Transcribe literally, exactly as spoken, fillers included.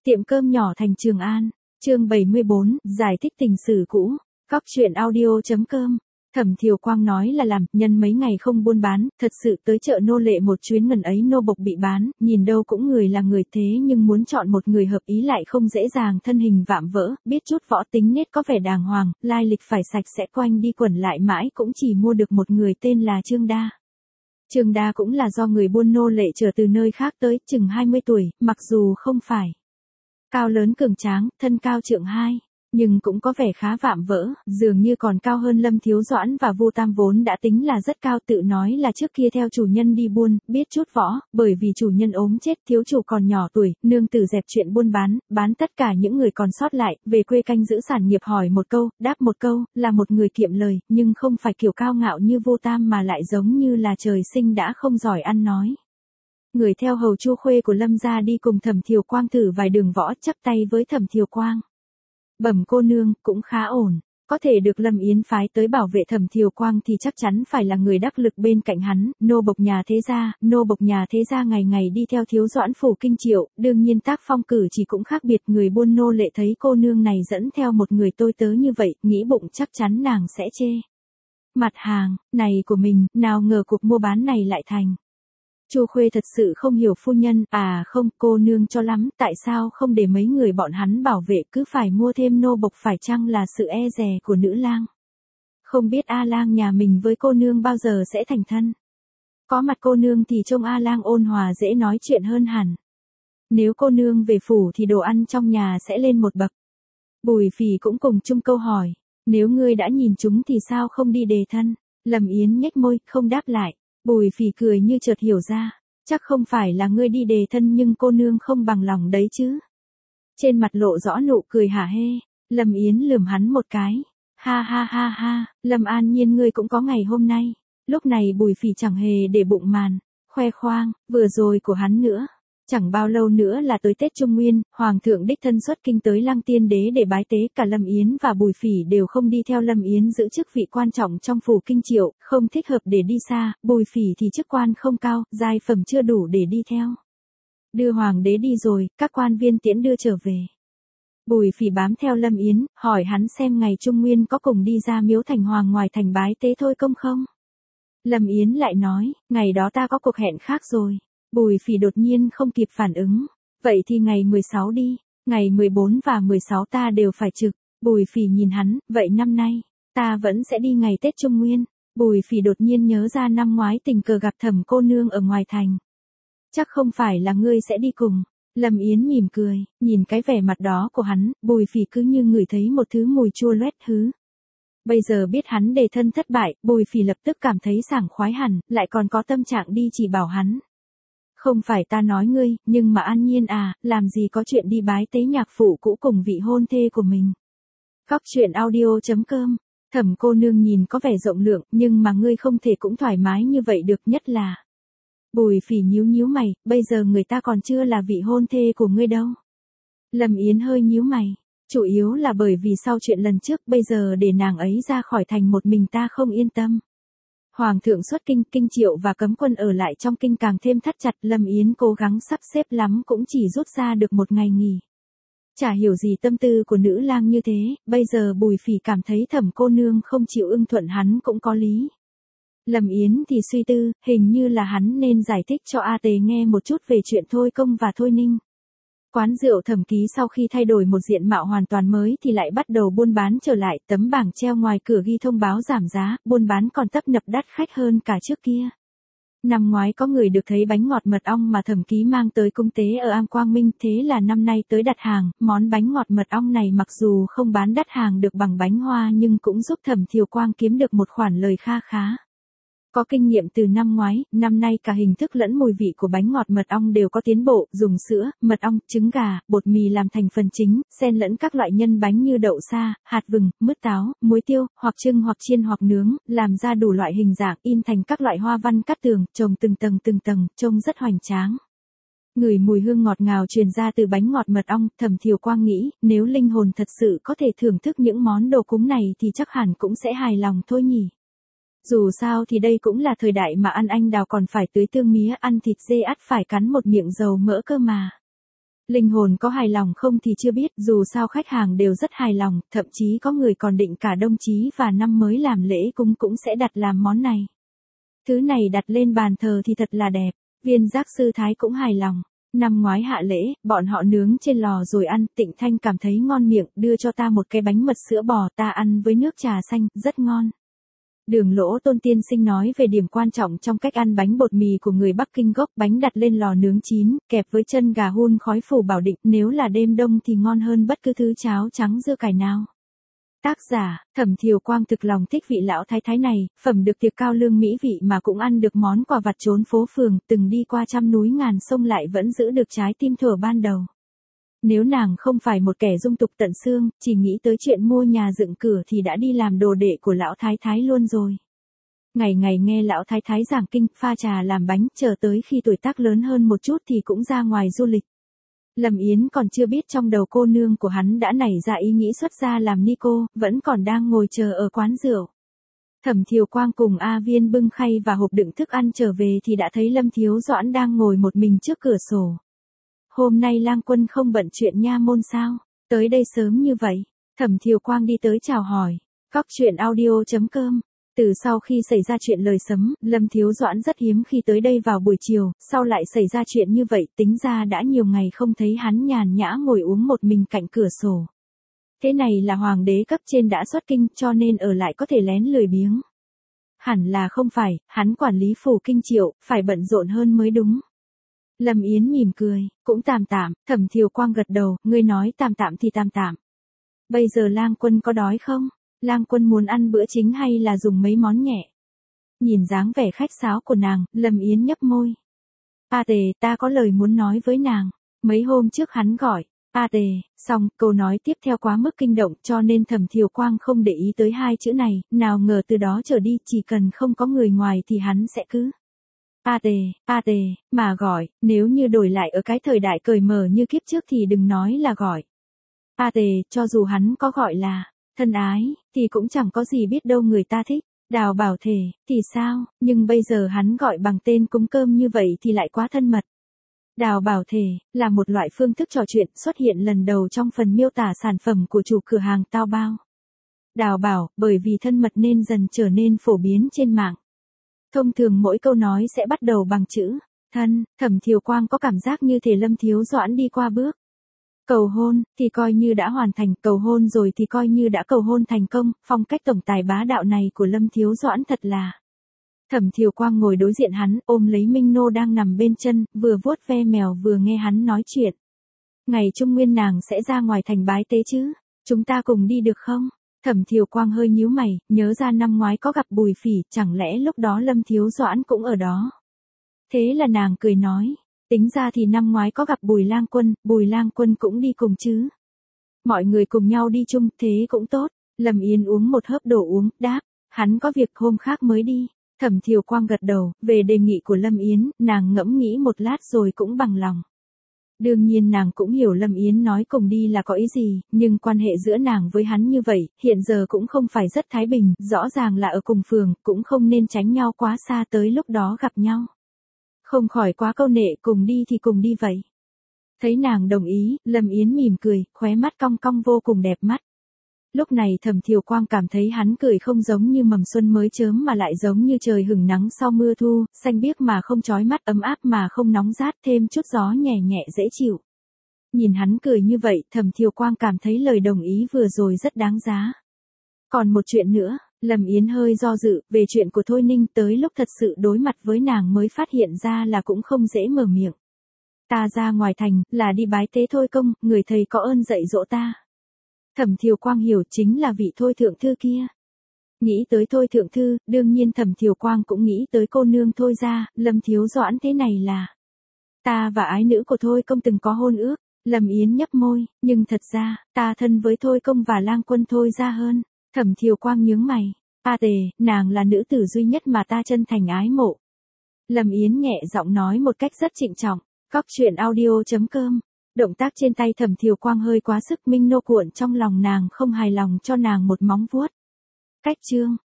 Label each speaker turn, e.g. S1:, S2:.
S1: Tiệm cơm nhỏ thành Trường An, chương bảy mươi bốn, giải thích tình sử cũ, Cóc truyện audio.com. Thẩm Thiều Quang nói là làm, nhân mấy ngày không buôn bán, thật sự tới chợ nô lệ một chuyến ngần ấy nô bộc bị bán, nhìn đâu cũng người là người thế nhưng muốn chọn một người hợp ý lại không dễ dàng, thân hình vạm vỡ, biết chút võ tính nết có vẻ đàng hoàng, lai lịch phải sạch sẽ, quanh đi quẩn lại mãi cũng chỉ mua được một người tên là Trương Đa. Trương Đa cũng là do người buôn nô lệ trở từ nơi khác tới, chừng hai mươi tuổi, mặc dù không phải cao lớn cường tráng, thân cao trượng hai, nhưng cũng có vẻ khá vạm vỡ, dường như còn cao hơn Lâm Thiếu Doãn và Vu Tam vốn đã tính là rất cao, tự nói là trước kia theo chủ nhân đi buôn, biết chút võ, bởi vì chủ nhân ốm chết, thiếu chủ còn nhỏ tuổi, nương tử dẹp chuyện buôn bán, bán tất cả những người còn sót lại, về quê canh giữ sản nghiệp, hỏi một câu, đáp một câu, là một người kiệm lời, nhưng không phải kiểu cao ngạo như Vu Tam mà lại giống như là trời sinh đã không giỏi ăn nói. Người theo hầu Chu Khuê của Lâm gia đi cùng Thẩm Thiều Quang thử vài đường võ, chắp tay với Thẩm Thiều Quang. Bẩm cô nương, cũng khá ổn, có thể được Lâm Yến phái tới bảo vệ Thẩm Thiều Quang thì chắc chắn phải là người đắc lực bên cạnh hắn, nô bộc nhà thế gia, nô bộc nhà thế gia ngày ngày đi theo Thiếu Doãn phủ kinh triệu, đương nhiên tác phong cử chỉ cũng khác biệt, người buôn nô lệ thấy cô nương này dẫn theo một người tôi tớ như vậy, nghĩ bụng chắc chắn nàng sẽ chê mặt hàng này của mình, nào ngờ cuộc mua bán này lại thành. Chu Khuê thật sự không hiểu phu nhân, à không, cô nương cho lắm, tại sao không để mấy người bọn hắn bảo vệ, cứ phải mua thêm nô bộc, phải chăng là sự e dè của nữ lang? Không biết A Lang nhà mình với cô nương bao giờ sẽ thành thân? Có mặt cô nương thì trông A Lang ôn hòa dễ nói chuyện hơn hẳn. Nếu cô nương về phủ thì đồ ăn trong nhà sẽ lên một bậc. Bùi Phỉ cũng cùng chung câu hỏi, nếu ngươi đã nhìn chúng thì sao không đi đề thân? Lâm Yến nhếch môi, không đáp lại. Bùi Phỉ cười như chợt hiểu ra, chắc không phải là ngươi đi đề thân nhưng cô nương không bằng lòng đấy chứ. Trên mặt lộ rõ nụ cười hả hê, Lâm Yến lườm hắn một cái, ha ha ha ha, Lâm An Nhiên ngươi cũng có ngày hôm nay. Lúc này Bùi Phỉ chẳng hề để bụng màn, khoe khoang, vừa rồi của hắn nữa. Chẳng bao lâu nữa là tới Tết Trung Nguyên, Hoàng thượng đích thân xuất kinh tới Lăng Tiên Đế để bái tế, cả Lâm Yến và Bùi Phỉ đều không đi theo. Lâm Yến giữ chức vị quan trọng trong phủ kinh triệu, không thích hợp để đi xa, Bùi Phỉ thì chức quan không cao, giai phẩm chưa đủ để đi theo. Đưa Hoàng đế đi rồi, các quan viên tiễn đưa trở về. Bùi Phỉ bám theo Lâm Yến, hỏi hắn xem ngày Trung Nguyên có cùng đi ra Miếu Thành Hoàng ngoài thành bái tế thôi công không? Lâm Yến lại nói, ngày đó ta có cuộc hẹn khác rồi. Bùi Phỉ đột nhiên không kịp phản ứng. Vậy thì ngày mười sáu đi, ngày mười bốn và mười sáu ta đều phải trực. Bùi Phỉ nhìn hắn, vậy năm nay, ta vẫn sẽ đi ngày Tết Trung Nguyên. Bùi Phỉ đột nhiên nhớ ra năm ngoái tình cờ gặp Thẩm cô nương ở ngoài thành. Chắc không phải là ngươi sẽ đi cùng. Lâm Yến mỉm cười, nhìn cái vẻ mặt đó của hắn, Bùi Phỉ cứ như ngửi thấy một thứ mùi chua loét hứ. Bây giờ biết hắn đề thân thất bại, Bùi Phỉ lập tức cảm thấy sảng khoái hẳn, lại còn có tâm trạng đi chỉ bảo hắn. Không phải ta nói ngươi, nhưng mà An Nhiên à, làm gì có chuyện đi bái tế nhạc phụ cũ cùng vị hôn thê của mình. Cóc truyện audio.com. Thẩm cô nương nhìn có vẻ rộng lượng, nhưng mà ngươi không thể cũng thoải mái như vậy được, nhất là. Bùi Phỉ nhíu nhíu mày, bây giờ người ta còn chưa là vị hôn thê của ngươi đâu. Lâm Yến hơi nhíu mày, chủ yếu là bởi vì sau chuyện lần trước, bây giờ để nàng ấy ra khỏi thành một mình ta không yên tâm. Hoàng thượng xuất kinh, kinh triệu và cấm quân ở lại trong kinh càng thêm thắt chặt, Lâm Yến cố gắng sắp xếp lắm cũng chỉ rút ra được một ngày nghỉ. Chả hiểu gì tâm tư của nữ lang như thế, bây giờ Bùi Phỉ cảm thấy Thẩm cô nương không chịu ưng thuận hắn cũng có lý. Lâm Yến thì suy tư, hình như là hắn nên giải thích cho A Tề nghe một chút về chuyện Thôi Công và Thôi Ninh. Quán rượu Thẩm Ký sau khi thay đổi một diện mạo hoàn toàn mới thì lại bắt đầu buôn bán trở lại, tấm bảng treo ngoài cửa ghi thông báo giảm giá, buôn bán còn tấp nập đắt khách hơn cả trước kia. Năm ngoái có người được thấy bánh ngọt mật ong mà Thẩm Ký mang tới cung tế ở Am Quang Minh, thế là năm nay tới đặt hàng, món bánh ngọt mật ong này mặc dù không bán đắt hàng được bằng bánh hoa nhưng cũng giúp Thẩm Thiều Quang kiếm được một khoản lời kha khá. Có kinh nghiệm từ năm ngoái, năm nay cả hình thức lẫn mùi vị của bánh ngọt mật ong đều có tiến bộ, dùng sữa, mật ong, trứng gà, bột mì làm thành phần chính, xen lẫn các loại nhân bánh như đậu sa, hạt vừng, mứt táo, muối tiêu, hoặc trưng hoặc chiên hoặc nướng, làm ra đủ loại hình dạng, in thành các loại hoa văn cắt tường, trồng từng tầng từng tầng, trông rất hoành tráng. Ngửi mùi hương ngọt ngào truyền ra từ bánh ngọt mật ong, Thẩm Thiều Quang nghĩ, nếu linh hồn thật sự có thể thưởng thức những món đồ cúng này thì chắc hẳn cũng sẽ hài lòng thôi nhỉ. Dù sao thì đây cũng là thời đại mà ăn anh đào còn phải tưới tương mía, ăn thịt dê ắt phải cắn một miệng dầu mỡ cơ mà. Linh hồn có hài lòng không thì chưa biết, dù sao khách hàng đều rất hài lòng, thậm chí có người còn định cả đông chí và năm mới làm lễ cúng cũng sẽ đặt làm món này. Thứ này đặt lên bàn thờ thì thật là đẹp, viên giác sư thái cũng hài lòng. Năm ngoái hạ lễ, bọn họ nướng trên lò rồi ăn, Tịnh Thanh cảm thấy ngon miệng, đưa cho ta một cái bánh mật sữa bò, ta ăn với nước trà xanh, rất ngon. Đường Lỗ Tôn tiên sinh nói về điểm quan trọng trong cách ăn bánh bột mì của người Bắc Kinh gốc, bánh đặt lên lò nướng chín, kẹp với chân gà hun khói phủ bảo định, nếu là đêm đông thì ngon hơn bất cứ thứ cháo trắng dưa cải nào. Tác giả, Thẩm Thiều Quang thực lòng thích vị lão thái thái này, phẩm được tiệc cao lương mỹ vị mà cũng ăn được món quà vặt trốn phố phường, từng đi qua trăm núi ngàn sông lại vẫn giữ được trái tim thuở ban đầu. Nếu nàng không phải một kẻ dung tục tận xương, chỉ nghĩ tới chuyện mua nhà dựng cửa thì đã đi làm đồ đệ của lão thái thái luôn rồi. Ngày ngày nghe lão thái thái giảng kinh, pha trà làm bánh, chờ tới khi tuổi tác lớn hơn một chút thì cũng ra ngoài du lịch. Lâm Yến còn chưa biết trong đầu cô nương của hắn đã nảy ra ý nghĩ xuất gia làm ni cô, vẫn còn đang ngồi chờ ở quán rượu. Thẩm Thiều Quang cùng A Viên bưng khay và hộp đựng thức ăn trở về thì đã thấy Lâm Thiếu Doãn đang ngồi một mình trước cửa sổ. Hôm nay Lang Quân không bận chuyện nha môn sao? Tới đây sớm như vậy. Thẩm Thiều Quang đi tới chào hỏi. Cóc truyện audio chấm com. Từ sau khi xảy ra chuyện lời sấm, Lâm Thiếu Doãn rất hiếm khi tới đây vào buổi chiều, sau lại xảy ra chuyện như vậy, tính ra đã nhiều ngày không thấy hắn nhàn nhã ngồi uống một mình cạnh cửa sổ. Thế này là hoàng đế cấp trên đã xuất kinh, cho nên ở lại có thể lén lười biếng. Hẳn là không phải, hắn quản lý phủ kinh triệu, phải bận rộn hơn mới đúng. Lâm Yến mỉm cười, cũng tạm tạm, Thẩm Thiều Quang gật đầu, ngươi nói tạm tạm thì tạm tạm. Bây giờ Lang Quân có đói không? Lang Quân muốn ăn bữa chính hay là dùng mấy món nhẹ? Nhìn dáng vẻ khách sáo của nàng, Lâm Yến nhấp môi. A Tề, ta có lời muốn nói với nàng. Mấy hôm trước hắn gọi. A Tề, xong, câu nói tiếp theo quá mức kinh động cho nên Thẩm Thiều Quang không để ý tới hai chữ này, nào ngờ từ đó trở đi chỉ cần không có người ngoài thì hắn sẽ cứ. A Tề, A Tề, mà gọi, nếu như đổi lại ở cái thời đại cởi mở như kiếp trước thì đừng nói là gọi. A Tề, cho dù hắn có gọi là thân ái, thì cũng chẳng có gì biết đâu người ta thích. Đào Bảo Thể, thì sao, nhưng bây giờ hắn gọi bằng tên cúng cơm như vậy thì lại quá thân mật. Đào Bảo Thể, là một loại phương thức trò chuyện xuất hiện lần đầu trong phần miêu tả sản phẩm của chủ cửa hàng Tao Bao. Đào Bảo, bởi vì thân mật nên dần trở nên phổ biến trên mạng. Thông thường mỗi câu nói sẽ bắt đầu bằng chữ thân, Thẩm Thiều Quang có cảm giác như thể Lâm Thiếu Doãn đi qua bước. Cầu hôn, thì coi như đã hoàn thành, cầu hôn rồi thì coi như đã cầu hôn thành công, phong cách tổng tài bá đạo này của Lâm Thiếu Doãn thật là. Thẩm Thiều Quang ngồi đối diện hắn, ôm lấy Minh Nô đang nằm bên chân, vừa vuốt ve mèo vừa nghe hắn nói chuyện. Ngày Trung Nguyên nàng sẽ ra ngoài thành bái tế chứ, chúng ta cùng đi được không? Thẩm Thiều Quang hơi nhíu mày, nhớ ra năm ngoái có gặp Bùi Phỉ, chẳng lẽ lúc đó Lâm Thiếu Doãn cũng ở đó? Thế là nàng cười nói. Tính ra thì năm ngoái có gặp Bùi Lang Quân, Bùi Lang Quân cũng đi cùng chứ. Mọi người cùng nhau đi chung, thế cũng tốt. Lâm Yến uống một hớp đồ uống, đáp, hắn có việc hôm khác mới đi. Thẩm Thiều Quang gật đầu, về đề nghị của Lâm Yến, nàng ngẫm nghĩ một lát rồi cũng bằng lòng. Đương nhiên nàng cũng hiểu Lâm Yến nói cùng đi là có ý gì, nhưng quan hệ giữa nàng với hắn như vậy, hiện giờ cũng không phải rất thái bình, rõ ràng là ở cùng phường, cũng không nên tránh nhau quá xa tới lúc đó gặp nhau. Không khỏi quá câu nệ, cùng đi thì cùng đi vậy. Thấy nàng đồng ý, Lâm Yến mỉm cười, khóe mắt cong cong vô cùng đẹp mắt. Lúc này Thẩm Thiều Quang cảm thấy hắn cười không giống như mầm xuân mới chớm mà lại giống như trời hửng nắng sau mưa thu, xanh biếc mà không chói mắt, ấm áp mà không nóng rát, thêm chút gió nhẹ nhẹ dễ chịu. Nhìn hắn cười như vậy, Thẩm Thiều Quang cảm thấy lời đồng ý vừa rồi rất đáng giá. Còn một chuyện nữa, Lâm Yến hơi do dự, về chuyện của Thôi Ninh, tới lúc thật sự đối mặt với nàng mới phát hiện ra là cũng không dễ mở miệng. Ta ra ngoài thành, là đi bái tế Thôi Công, người thầy có ơn dạy dỗ ta. Thẩm Thiều Quang hiểu chính là vị Thôi Thượng Thư kia. Nghĩ tới Thôi Thượng Thư, đương nhiên Thẩm Thiều Quang cũng nghĩ tới cô nương Thôi gia, Lâm Thiếu Doãn thế này là. Ta và ái nữ của Thôi Công từng có hôn ước, Lâm Yến nhấp môi, nhưng thật ra, ta thân với Thôi Công và Lang Quân Thôi gia hơn. Thẩm Thiều Quang nhướng mày, A Tề, nàng là nữ tử duy nhất mà ta chân thành ái mộ. Lâm Yến nhẹ giọng nói một cách rất trịnh trọng, cóc truyện audio chấm com. Động tác trên tay Thẩm Thiều Quang hơi quá sức, Minh Nô cuộn trong lòng nàng không hài lòng cho nàng một móng vuốt. Cách chương.